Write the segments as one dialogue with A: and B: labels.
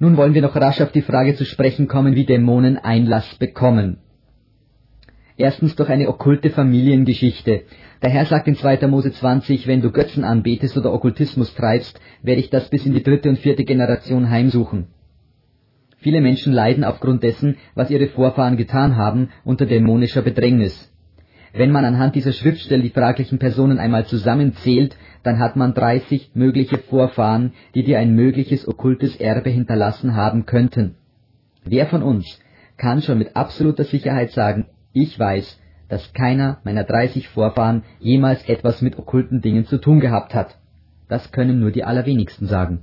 A: Nun wollen wir noch rasch auf die Frage zu sprechen kommen, wie Dämonen Einlass bekommen. Erstens durch eine okkulte Familiengeschichte. Der Herr sagt in 2. Mose 20, wenn du Götzen anbetest oder Okkultismus treibst, werde ich das bis in die 3. und 4. Generation heimsuchen. Viele Menschen leiden aufgrund dessen, was ihre Vorfahren getan haben, unter dämonischer Bedrängnis. Wenn man anhand dieser Schriftstelle die fraglichen Personen einmal zusammenzählt, dann hat man 30 mögliche Vorfahren, die dir ein mögliches okkultes Erbe hinterlassen haben könnten. Wer von uns kann schon mit absoluter Sicherheit sagen, ich weiß, dass keiner meiner 30 Vorfahren jemals etwas mit okkulten Dingen zu tun gehabt hat? Das können nur die allerwenigsten sagen.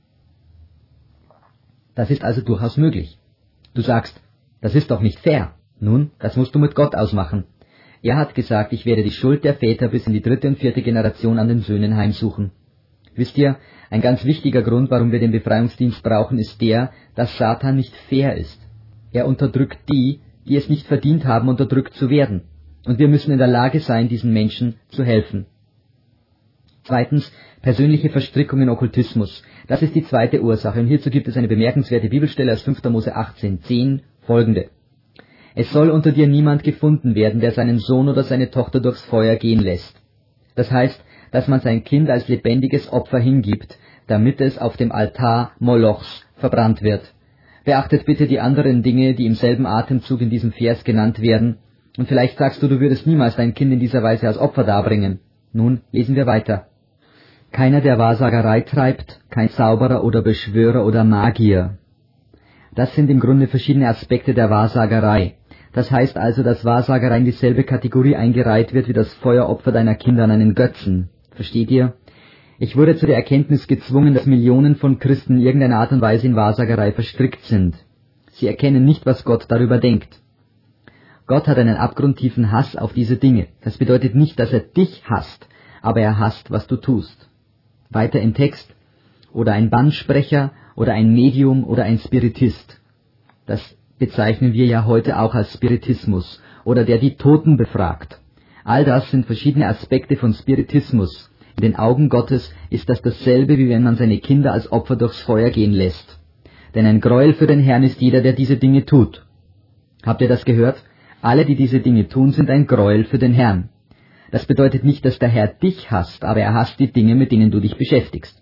A: Das ist also durchaus möglich. Du sagst, das ist doch nicht fair. Nun, das musst du mit Gott ausmachen. Er hat gesagt, ich werde die Schuld der Väter bis in die 3. und 4. Generation an den Söhnen heimsuchen. Wisst ihr, ein ganz wichtiger Grund, warum wir den Befreiungsdienst brauchen, ist der, dass Satan nicht fair ist. Er unterdrückt die, die es nicht verdient haben, unterdrückt zu werden. Und wir müssen in der Lage sein, diesen Menschen zu helfen. Zweitens, persönliche Verstrickung in Okkultismus. Das ist die zweite Ursache. Und hierzu gibt es eine bemerkenswerte Bibelstelle aus 5. Mose 18,10, folgende. Es soll unter dir niemand gefunden werden, der seinen Sohn oder seine Tochter durchs Feuer gehen lässt. Das heißt, dass man sein Kind als lebendiges Opfer hingibt, damit es auf dem Altar Molochs verbrannt wird. Beachtet bitte die anderen Dinge, die im selben Atemzug in diesem Vers genannt werden. Und vielleicht sagst du, du würdest niemals dein Kind in dieser Weise als Opfer darbringen. Nun lesen wir weiter. Keiner, der Wahrsagerei treibt, kein Zauberer oder Beschwörer oder Magier. Das sind im Grunde verschiedene Aspekte der Wahrsagerei. Das heißt also, dass Wahrsagerei in dieselbe Kategorie eingereiht wird wie das Feueropfer deiner Kinder an einen Götzen. Versteht ihr? Ich wurde zu der Erkenntnis gezwungen, dass Millionen von Christen in irgendeiner Art und Weise in Wahrsagerei verstrickt sind. Sie erkennen nicht, was Gott darüber denkt. Gott hat einen abgrundtiefen Hass auf diese Dinge. Das bedeutet nicht, dass er dich hasst, aber er hasst, was du tust. Weiter im Text. Oder ein Bannsprecher oder ein Medium oder ein Spiritist. Das bezeichnen wir ja heute auch als Spiritismus. Oder der die Toten befragt. All das sind verschiedene Aspekte von Spiritismus. In den Augen Gottes ist das dasselbe, wie wenn man seine Kinder als Opfer durchs Feuer gehen lässt. Denn ein Gräuel für den Herrn ist jeder, der diese Dinge tut. Habt ihr das gehört? Alle, die diese Dinge tun, sind ein Gräuel für den Herrn. Das bedeutet nicht, dass der Herr dich hasst, aber er hasst die Dinge, mit denen du dich beschäftigst.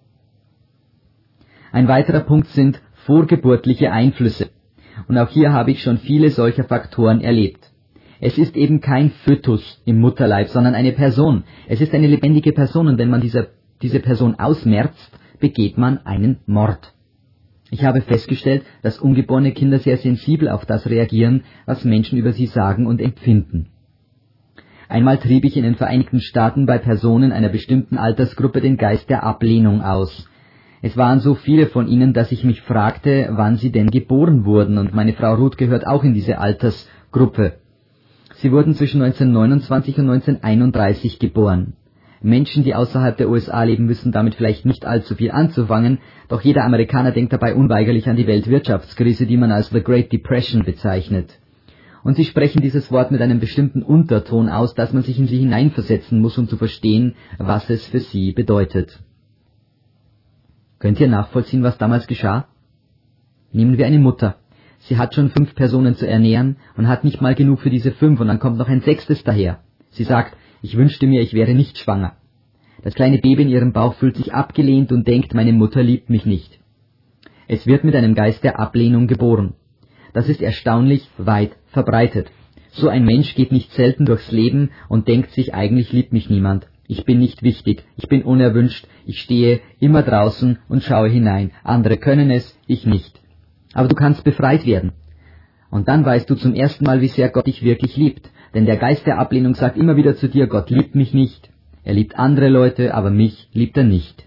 A: Ein weiterer Punkt sind vorgeburtliche Einflüsse. Und auch hier habe ich schon viele solcher Faktoren erlebt. Es ist eben kein Fötus im Mutterleib, sondern eine Person. Es ist eine lebendige Person und wenn man diese Person ausmerzt, begeht man einen Mord. Ich habe festgestellt, dass ungeborene Kinder sehr sensibel auf das reagieren, was Menschen über sie sagen und empfinden. Einmal trieb ich in den Vereinigten Staaten bei Personen einer bestimmten Altersgruppe den Geist der Ablehnung aus. Es waren so viele von ihnen, dass ich mich fragte, wann sie denn geboren wurden, und meine Frau Ruth gehört auch in diese Altersgruppe. Sie wurden zwischen 1929 und 1931 geboren. Menschen, die außerhalb der USA leben, wissen damit vielleicht nicht allzu viel anzufangen, doch jeder Amerikaner denkt dabei unweigerlich an die Weltwirtschaftskrise, die man als The Great Depression bezeichnet. Und sie sprechen dieses Wort mit einem bestimmten Unterton aus, dass man sich in sie hineinversetzen muss, um zu verstehen, was es für sie bedeutet. Könnt ihr nachvollziehen, was damals geschah? Nehmen wir eine Mutter. Sie hat schon 5 Personen zu ernähren und hat nicht mal genug für diese 5 und dann kommt noch ein 6. daher. Sie sagt, ich wünschte mir, ich wäre nicht schwanger. Das kleine Baby in ihrem Bauch fühlt sich abgelehnt und denkt, meine Mutter liebt mich nicht. Es wird mit einem Geist der Ablehnung geboren. Das ist erstaunlich weit verbreitet. So ein Mensch geht nicht selten durchs Leben und denkt sich, eigentlich liebt mich niemand. Ich bin nicht wichtig, ich bin unerwünscht, ich stehe immer draußen und schaue hinein. Andere können es, ich nicht. Aber du kannst befreit werden. Und dann weißt du zum ersten Mal, wie sehr Gott dich wirklich liebt. Denn der Geist der Ablehnung sagt immer wieder zu dir, Gott liebt mich nicht. Er liebt andere Leute, aber mich liebt er nicht.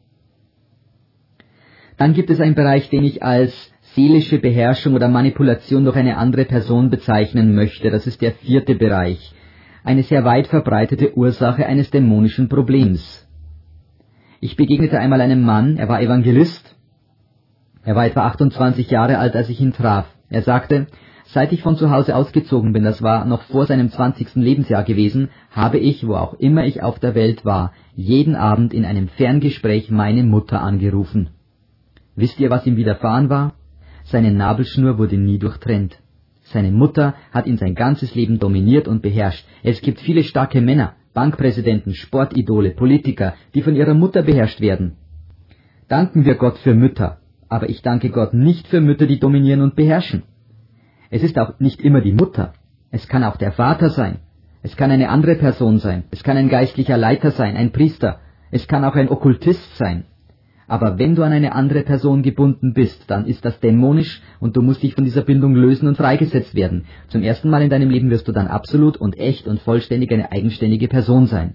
A: Dann gibt es einen Bereich, den ich als seelische Beherrschung oder Manipulation durch eine andere Person bezeichnen möchte. Das ist der 4. Bereich. Eine sehr weit verbreitete Ursache eines dämonischen Problems. Ich begegnete einmal einem Mann, er war Evangelist. Er war etwa 28 Jahre alt, als ich ihn traf. Er sagte, seit ich von zu Hause ausgezogen bin, das war noch vor seinem 20. Lebensjahr gewesen, habe ich, wo auch immer ich auf der Welt war, jeden Abend in einem Ferngespräch meine Mutter angerufen. Wisst ihr, was ihm widerfahren war? Seine Nabelschnur wurde nie durchtrennt. Seine Mutter hat ihn sein ganzes Leben dominiert und beherrscht. Es gibt viele starke Männer, Bankpräsidenten, Sportidole, Politiker, die von ihrer Mutter beherrscht werden. Danken wir Gott für Mütter, aber ich danke Gott nicht für Mütter, die dominieren und beherrschen. Es ist auch nicht immer die Mutter. Es kann auch der Vater sein. Es kann eine andere Person sein. Es kann ein geistlicher Leiter sein, ein Priester. Es kann auch ein Okkultist sein. Aber wenn du an eine andere Person gebunden bist, dann ist das dämonisch und du musst dich von dieser Bindung lösen und freigesetzt werden. Zum ersten Mal in deinem Leben wirst du dann absolut und echt und vollständig eine eigenständige Person sein.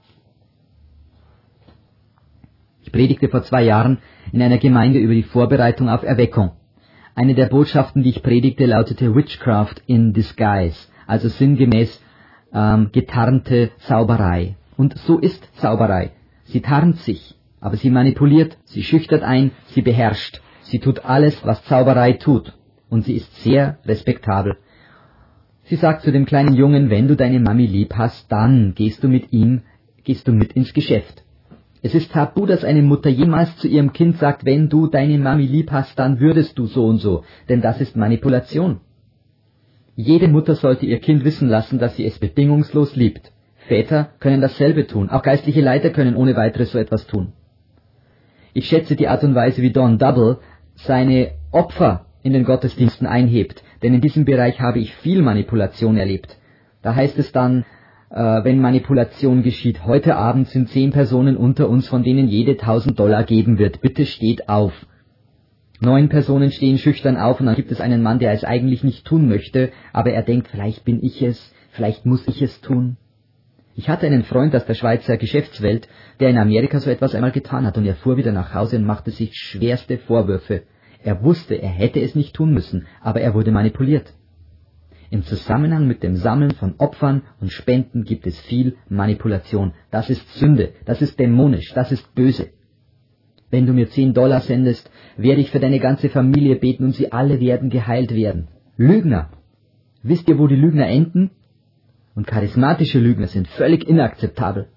A: Ich predigte vor 2 Jahren in einer Gemeinde über die Vorbereitung auf Erweckung. Eine der Botschaften, die ich predigte, lautete Witchcraft in Disguise, also sinngemäß getarnte Zauberei. Und so ist Zauberei. Sie tarnt sich, aber sie manipuliert, sie schüchtert ein, sie beherrscht. Sie tut alles, was Zauberei tut. Und sie ist sehr respektabel. Sie sagt zu dem kleinen Jungen, wenn du deine Mami lieb hast, dann gehst du mit ins Geschäft. Es ist tabu, dass eine Mutter jemals zu ihrem Kind sagt, wenn du deine Mami lieb hast, dann würdest du so und so, denn das ist Manipulation. Jede Mutter sollte ihr Kind wissen lassen, dass sie es bedingungslos liebt. Väter können dasselbe tun, auch geistliche Leiter können ohne weiteres so etwas tun. Ich schätze die Art und Weise, wie Don Double seine Opfer in den Gottesdiensten einhebt, denn in diesem Bereich habe ich viel Manipulation erlebt. Da heißt es dann, wenn Manipulation geschieht, heute Abend sind 10 Personen unter uns, von denen jede $1000 geben wird. Bitte steht auf. 9 Personen stehen schüchtern auf und dann gibt es einen Mann, der es eigentlich nicht tun möchte, aber er denkt, vielleicht bin ich es, vielleicht muss ich es tun. Ich hatte einen Freund aus der Schweizer Geschäftswelt, der in Amerika so etwas einmal getan hat und er fuhr wieder nach Hause und machte sich schwerste Vorwürfe. Er wusste, er hätte es nicht tun müssen, aber er wurde manipuliert. Im Zusammenhang mit dem Sammeln von Opfern und Spenden gibt es viel Manipulation. Das ist Sünde, das ist dämonisch, das ist böse. Wenn du mir $10 sendest, werde ich für deine ganze Familie beten und sie alle werden geheilt werden. Lügner. Wisst ihr, wo die Lügner enden? Und charismatische Lügner sind völlig inakzeptabel.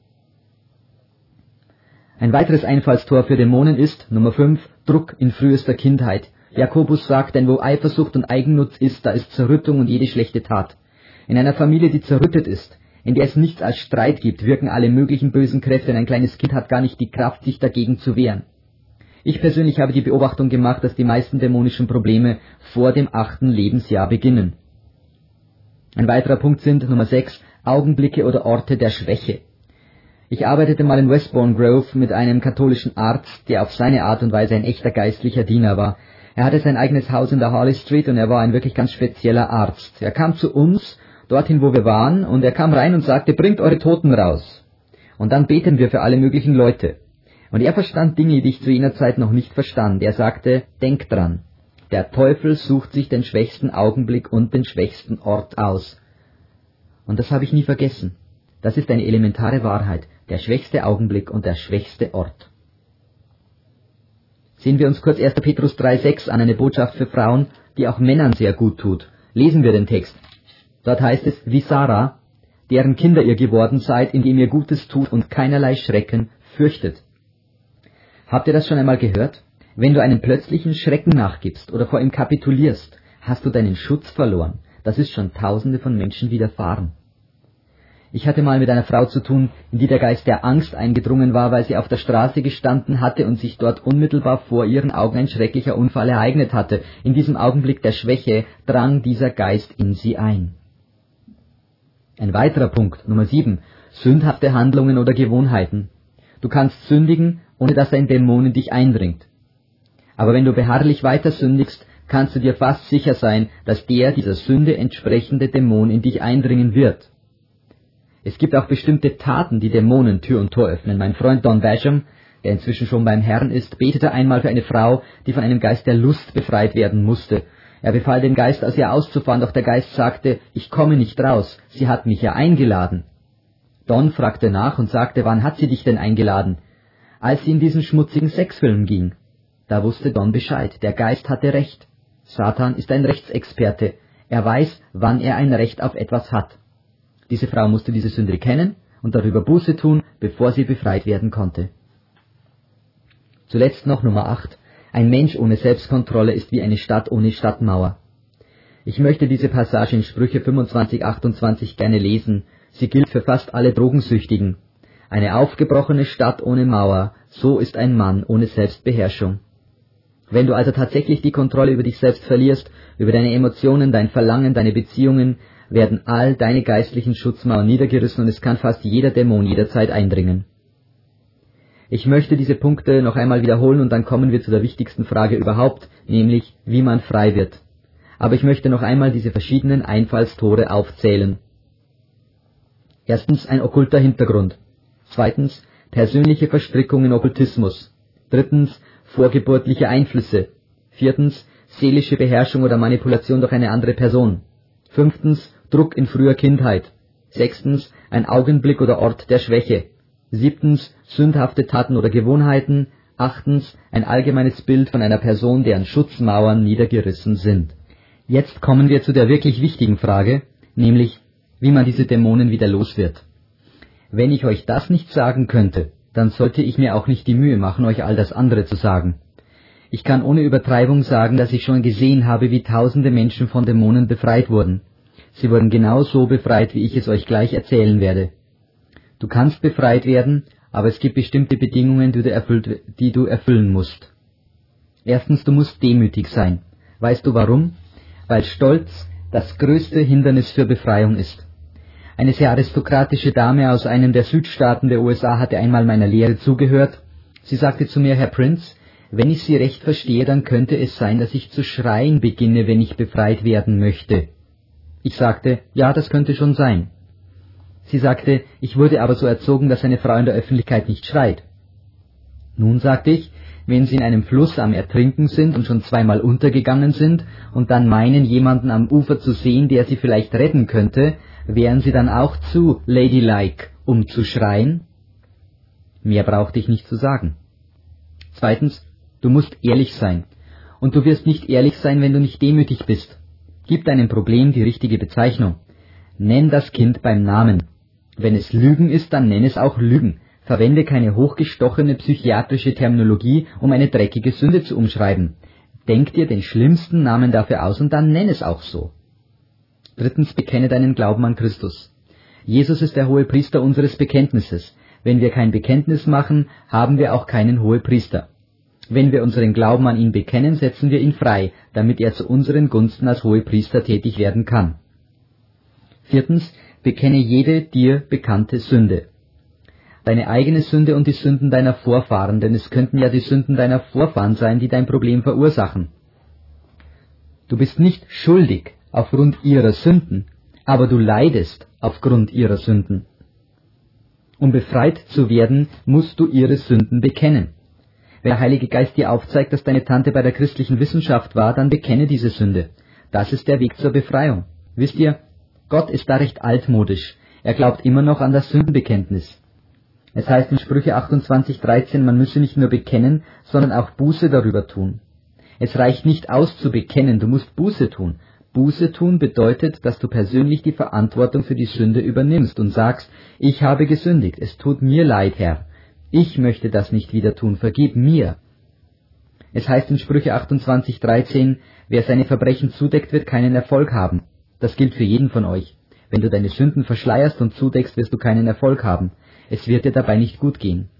A: Ein weiteres Einfallstor für Dämonen ist, Nummer 5, Druck in frühester Kindheit. Jakobus sagt, denn wo Eifersucht und Eigennutz ist, da ist Zerrüttung und jede schlechte Tat. In einer Familie, die zerrüttet ist, in der es nichts als Streit gibt, wirken alle möglichen bösen Kräfte und ein kleines Kind hat gar nicht die Kraft, sich dagegen zu wehren. Ich persönlich habe die Beobachtung gemacht, dass die meisten dämonischen Probleme vor dem 8. Lebensjahr beginnen. Ein weiterer Punkt sind, Nummer 6, Augenblicke oder Orte der Schwäche. Ich arbeitete mal in Westbourne Grove mit einem katholischen Arzt, der auf seine Art und Weise ein echter geistlicher Diener war. Er hatte sein eigenes Haus in der Harley Street und er war ein wirklich ganz spezieller Arzt. Er kam zu uns, dorthin wo wir waren, und er kam rein und sagte, bringt eure Toten raus. Und dann beten wir für alle möglichen Leute. Und er verstand Dinge, die ich zu jener Zeit noch nicht verstand. Er sagte, denkt dran, der Teufel sucht sich den schwächsten Augenblick und den schwächsten Ort aus. Und das habe ich nie vergessen. Das ist eine elementare Wahrheit, der schwächste Augenblick und der schwächste Ort. Sehen wir uns kurz 1. Petrus 3,6 an, eine Botschaft für Frauen, die auch Männern sehr gut tut. Lesen wir den Text. Dort heißt es, wie Sarah, deren Kinder ihr geworden seid, indem ihr Gutes tut und keinerlei Schrecken fürchtet. Habt ihr das schon einmal gehört? Wenn du einem plötzlichen Schrecken nachgibst oder vor ihm kapitulierst, hast du deinen Schutz verloren. Das ist schon Tausende von Menschen widerfahren. Ich hatte mal mit einer Frau zu tun, in die der Geist der Angst eingedrungen war, weil sie auf der Straße gestanden hatte und sich dort unmittelbar vor ihren Augen ein schrecklicher Unfall ereignet hatte. In diesem Augenblick der Schwäche drang dieser Geist in sie ein. Ein weiterer Punkt, Nummer 7, sündhafte Handlungen oder Gewohnheiten. Du kannst sündigen, ohne dass ein Dämon in dich eindringt. Aber wenn du beharrlich weiter sündigst, kannst du dir fast sicher sein, dass dieser Sünde entsprechende Dämon in dich eindringen wird. Es gibt auch bestimmte Taten, die Dämonen Tür und Tor öffnen. Mein Freund Don Basham, der inzwischen schon beim Herrn ist, betete einmal für eine Frau, die von einem Geist der Lust befreit werden musste. Er befahl dem Geist, aus ihr auszufahren, doch der Geist sagte, ich komme nicht raus, sie hat mich ja eingeladen. Don fragte nach und sagte, wann hat sie dich denn eingeladen? Als sie in diesen schmutzigen Sexfilm ging. Da wusste Don Bescheid, der Geist hatte Recht. Satan ist ein Rechtsexperte, er weiß, wann er ein Recht auf etwas hat. Diese Frau musste diese Sünde kennen und darüber Buße tun, bevor sie befreit werden konnte. Zuletzt noch Nummer 8, Ein Mensch ohne Selbstkontrolle ist wie eine Stadt ohne Stadtmauer. Ich möchte diese Passage in Sprüche 25:28 gerne lesen. Sie gilt für fast alle Drogensüchtigen. Eine aufgebrochene Stadt ohne Mauer, so ist ein Mann ohne Selbstbeherrschung. Wenn du also tatsächlich die Kontrolle über dich selbst verlierst, über deine Emotionen, dein Verlangen, deine Beziehungen, werden all deine geistlichen Schutzmauern niedergerissen und es kann fast jeder Dämon jederzeit eindringen. Ich möchte diese Punkte noch einmal wiederholen und dann kommen wir zu der wichtigsten Frage überhaupt, nämlich wie man frei wird. Aber ich möchte noch einmal diese verschiedenen Einfallstore aufzählen. Erstens ein okkulter Hintergrund. Zweitens persönliche Verstrickung in Okkultismus. Drittens vorgeburtliche Einflüsse. Viertens seelische Beherrschung oder Manipulation durch eine andere Person. Fünftens Druck in früher Kindheit. Sechstens ein Augenblick oder Ort der Schwäche. Siebtens sündhafte Taten oder Gewohnheiten. Achtens ein allgemeines Bild von einer Person, deren Schutzmauern niedergerissen sind. Jetzt kommen wir zu der wirklich wichtigen Frage, nämlich wie man diese Dämonen wieder los wird. Wenn ich euch das nicht sagen könnte, dann sollte ich mir auch nicht die Mühe machen, euch all das andere zu sagen. Ich kann ohne Übertreibung sagen, dass ich schon gesehen habe, wie tausende Menschen von Dämonen befreit wurden. Sie wurden genau so befreit, wie ich es euch gleich erzählen werde. Du kannst befreit werden, aber es gibt bestimmte Bedingungen, die du erfüllen musst. Erstens, du musst demütig sein. Weißt du warum? Weil Stolz das größte Hindernis für Befreiung ist. Eine sehr aristokratische Dame aus einem der Südstaaten der USA hatte einmal meiner Lehre zugehört. Sie sagte zu mir, Herr Prince, wenn ich Sie recht verstehe, dann könnte es sein, dass ich zu schreien beginne, wenn ich befreit werden möchte. Ich sagte, ja, das könnte schon sein. Sie sagte, ich wurde aber so erzogen, dass eine Frau in der Öffentlichkeit nicht schreit. Nun, sagte ich, wenn Sie in einem Fluss am Ertrinken sind und schon zweimal untergegangen sind und dann meinen, jemanden am Ufer zu sehen, der Sie vielleicht retten könnte, wären Sie dann auch zu ladylike, um zu schreien? Mehr brauchte ich nicht zu sagen. Zweitens, du musst ehrlich sein. Und du wirst nicht ehrlich sein, wenn du nicht demütig bist. Gib deinem Problem die richtige Bezeichnung. Nenn das Kind beim Namen. Wenn es Lügen ist, dann nenn es auch Lügen. Verwende keine hochgestochene psychiatrische Terminologie, um eine dreckige Sünde zu umschreiben. Denk dir den schlimmsten Namen dafür aus und dann nenn es auch so. Drittens, bekenne deinen Glauben an Christus. Jesus ist der Hohepriester unseres Bekenntnisses. Wenn wir kein Bekenntnis machen, haben wir auch keinen Hohepriester. Wenn wir unseren Glauben an ihn bekennen, setzen wir ihn frei, damit er zu unseren Gunsten als Hohepriester tätig werden kann. Viertens, bekenne jede dir bekannte Sünde. Deine eigene Sünde und die Sünden deiner Vorfahren, denn es könnten ja die Sünden deiner Vorfahren sein, die dein Problem verursachen. Du bist nicht schuldig aufgrund ihrer Sünden, aber du leidest aufgrund ihrer Sünden. Um befreit zu werden, musst du ihre Sünden bekennen. Wenn der Heilige Geist dir aufzeigt, dass deine Tante bei der christlichen Wissenschaft war, dann bekenne diese Sünde. Das ist der Weg zur Befreiung. Wisst ihr, Gott ist da recht altmodisch. Er glaubt immer noch an das Sündenbekenntnis. Es heißt in Sprüche 28,13, man müsse nicht nur bekennen, sondern auch Buße darüber tun. Es reicht nicht aus zu bekennen, du musst Buße tun. Buße tun bedeutet, dass du persönlich die Verantwortung für die Sünde übernimmst und sagst, ich habe gesündigt, es tut mir leid, Herr. Ich möchte das nicht wieder tun, vergib mir. Es heißt in Sprüche 28,13, wer seine Verbrechen zudeckt, wird keinen Erfolg haben. Das gilt für jeden von euch. Wenn du deine Sünden verschleierst und zudeckst, wirst du keinen Erfolg haben. Es wird dir dabei nicht gut gehen.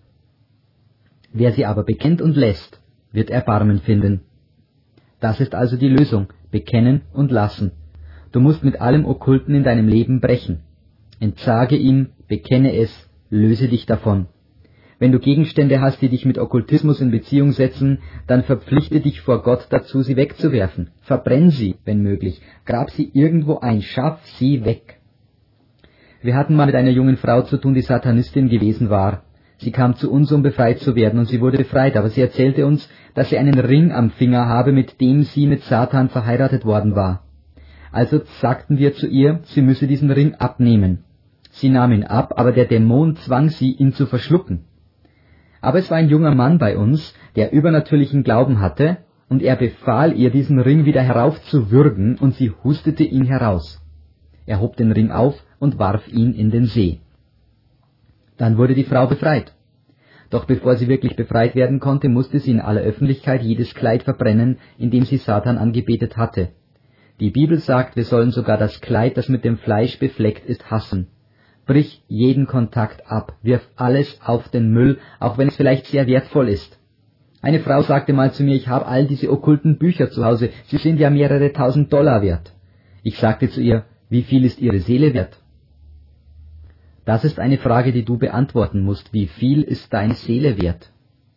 A: Wer sie aber bekennt und lässt, wird Erbarmen finden. Das ist also die Lösung, bekennen und lassen. Du musst mit allem Okkulten in deinem Leben brechen. Entsage ihm, bekenne es, löse dich davon. Wenn du Gegenstände hast, die dich mit Okkultismus in Beziehung setzen, dann verpflichte dich vor Gott dazu, sie wegzuwerfen. Verbrenn sie, wenn möglich. Grab sie irgendwo ein, schaff sie weg. Wir hatten mal mit einer jungen Frau zu tun, die Satanistin gewesen war. Sie kam zu uns, um befreit zu werden, und sie wurde befreit, aber sie erzählte uns, dass sie einen Ring am Finger habe, mit dem sie mit Satan verheiratet worden war. Also sagten wir zu ihr, sie müsse diesen Ring abnehmen. Sie nahm ihn ab, aber der Dämon zwang sie, ihn zu verschlucken. Aber es war ein junger Mann bei uns, der übernatürlichen Glauben hatte, und er befahl ihr, diesen Ring wieder heraufzuwürgen, und sie hustete ihn heraus. Er hob den Ring auf und warf ihn in den See. Dann wurde die Frau befreit. Doch bevor sie wirklich befreit werden konnte, musste sie in aller Öffentlichkeit jedes Kleid verbrennen, in dem sie Satan angebetet hatte. Die Bibel sagt, wir sollen sogar das Kleid, das mit dem Fleisch befleckt ist, hassen. Brich jeden Kontakt ab, wirf alles auf den Müll, auch wenn es vielleicht sehr wertvoll ist. Eine Frau sagte mal zu mir, ich habe all diese okkulten Bücher zu Hause, sie sind ja mehrere $1000 wert. Ich sagte zu ihr, wie viel ist ihre Seele wert? Das ist eine Frage, die du beantworten musst. Wie viel ist deine Seele wert?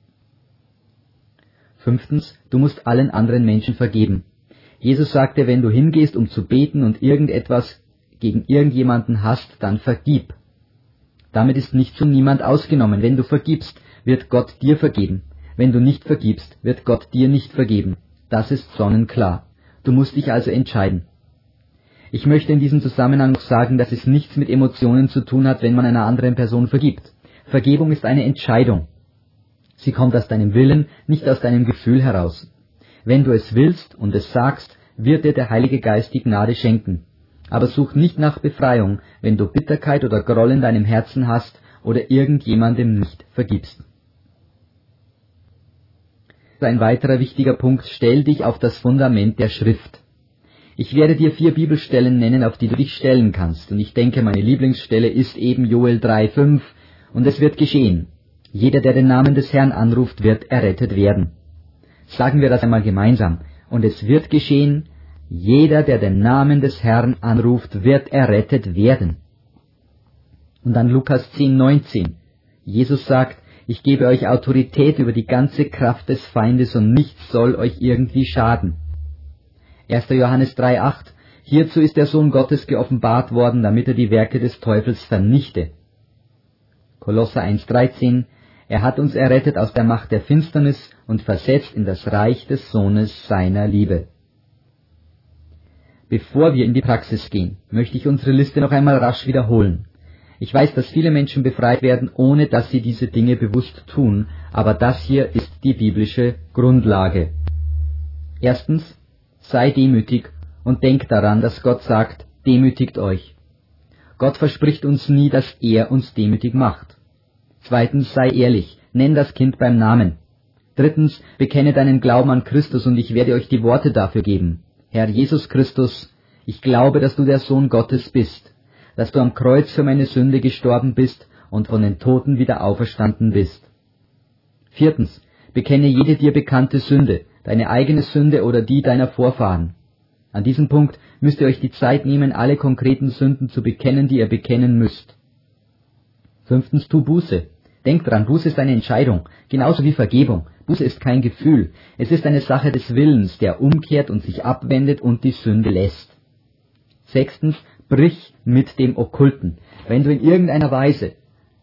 A: 5. Du musst allen anderen Menschen vergeben. Jesus sagte, wenn du hingehst, um zu beten und irgendetwas gegen irgendjemanden hast, dann vergib. Damit ist nichts und niemand ausgenommen. Wenn du vergibst, wird Gott dir vergeben. Wenn du nicht vergibst, wird Gott dir nicht vergeben. Das ist sonnenklar. Du musst dich also entscheiden. Ich möchte in diesem Zusammenhang noch sagen, dass es nichts mit Emotionen zu tun hat, wenn man einer anderen Person vergibt. Vergebung ist eine Entscheidung. Sie kommt aus deinem Willen, nicht aus deinem Gefühl heraus. Wenn du es willst und es sagst, wird dir der Heilige Geist die Gnade schenken. Aber such nicht nach Befreiung, wenn du Bitterkeit oder Groll in deinem Herzen hast oder irgendjemandem nicht vergibst. Ein weiterer wichtiger Punkt, stell dich auf das Fundament der Schrift. Ich werde dir 4 Bibelstellen nennen, auf die du dich stellen kannst, und ich denke, meine Lieblingsstelle ist eben Joel 3,5, und es wird geschehen. Jeder, der den Namen des Herrn anruft, wird errettet werden. Sagen wir das einmal gemeinsam. Und es wird geschehen, jeder, der den Namen des Herrn anruft, wird errettet werden. Und dann Lukas 10,19. Jesus sagt, ich gebe euch Autorität über die ganze Kraft des Feindes und nichts soll euch irgendwie schaden. 1. Johannes 3,8. Hierzu ist der Sohn Gottes geoffenbart worden, damit er die Werke des Teufels vernichte. Kolosser 1,13. Er hat uns errettet aus der Macht der Finsternis und versetzt in das Reich des Sohnes seiner Liebe. Bevor wir in die Praxis gehen, möchte ich unsere Liste noch einmal rasch wiederholen. Ich weiß, dass viele Menschen befreit werden, ohne dass sie diese Dinge bewusst tun, aber das hier ist die biblische Grundlage. 1. Sei demütig und denk daran, dass Gott sagt, demütigt euch. Gott verspricht uns nie, dass er uns demütig macht. 2. Sei ehrlich, nenn das Kind beim Namen. 3. Bekenne deinen Glauben an Christus und ich werde euch die Worte dafür geben. Herr Jesus Christus, ich glaube, dass du der Sohn Gottes bist, dass du am Kreuz für meine Sünde gestorben bist und von den Toten wieder auferstanden bist. 4. Bekenne jede dir bekannte Sünde, deine eigene Sünde oder die deiner Vorfahren. An diesem Punkt müsst ihr euch die Zeit nehmen, alle konkreten Sünden zu bekennen, die ihr bekennen müsst. 5. Tu Buße. Denk dran, Buße ist eine Entscheidung, genauso wie Vergebung. Buße ist kein Gefühl, es ist eine Sache des Willens, der umkehrt und sich abwendet und die Sünde lässt. 6. Brich mit dem Okkulten. Wenn du in irgendeiner Weise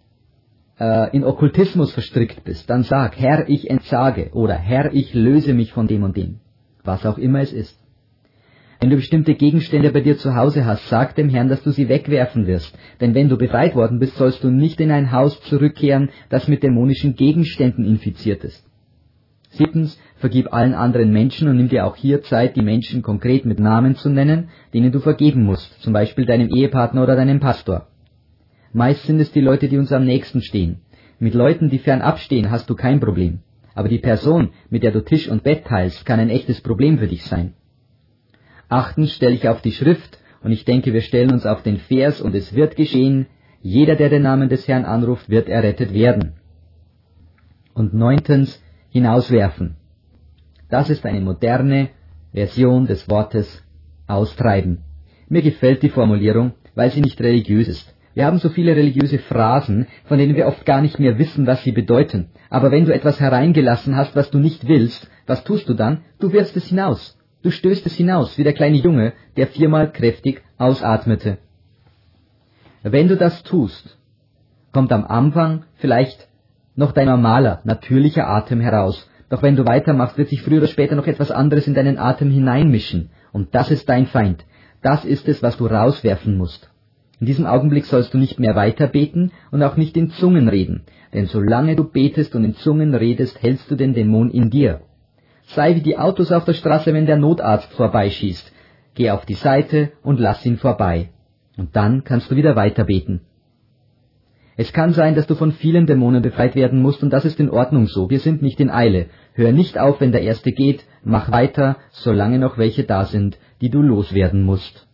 A: in Okkultismus verstrickt bist, dann sag, Herr, ich entsage oder Herr, ich löse mich von dem und dem, was auch immer es ist. Wenn du bestimmte Gegenstände bei dir zu Hause hast, sag dem Herrn, dass du sie wegwerfen wirst, denn wenn du befreit worden bist, sollst du nicht in ein Haus zurückkehren, das mit dämonischen Gegenständen infiziert ist. 7. Vergib allen anderen Menschen und nimm dir auch hier Zeit, die Menschen konkret mit Namen zu nennen, denen du vergeben musst, zum Beispiel deinem Ehepartner oder deinem Pastor. Meist sind es die Leute, die uns am nächsten stehen. Mit Leuten, die fernab stehen, hast du kein Problem. Aber die Person, mit der du Tisch und Bett teilst, kann ein echtes Problem für dich sein. 8. Stell dich auf die Schrift, und ich denke, wir stellen uns auf den Vers, und es wird geschehen, jeder, der den Namen des Herrn anruft, wird errettet werden. Und 9. Hinauswerfen. Das ist eine moderne Version des Wortes austreiben. Mir gefällt die Formulierung, weil sie nicht religiös ist. Wir haben so viele religiöse Phrasen, von denen wir oft gar nicht mehr wissen, was sie bedeuten. Aber wenn du etwas hereingelassen hast, was du nicht willst, was tust du dann? Du wirfst es hinaus. Du stößt es hinaus, wie der kleine Junge, der 4-mal kräftig ausatmete. Wenn du das tust, kommt am Anfang vielleicht noch dein normaler, natürlicher Atem heraus. Doch wenn du weitermachst, wird sich früher oder später noch etwas anderes in deinen Atem hineinmischen. Und das ist dein Feind. Das ist es, was du rauswerfen musst. In diesem Augenblick sollst du nicht mehr weiter beten und auch nicht in Zungen reden. Denn solange du betest und in Zungen redest, hältst du den Dämon in dir. Sei wie die Autos auf der Straße, wenn der Notarzt vorbeischießt. Geh auf die Seite und lass ihn vorbei. Und dann kannst du wieder weiter beten. Es kann sein, dass du von vielen Dämonen befreit werden musst, und das ist in Ordnung so. Wir sind nicht in Eile. Hör nicht auf, wenn der Erste geht. Mach weiter, solange noch welche da sind, die du loswerden musst.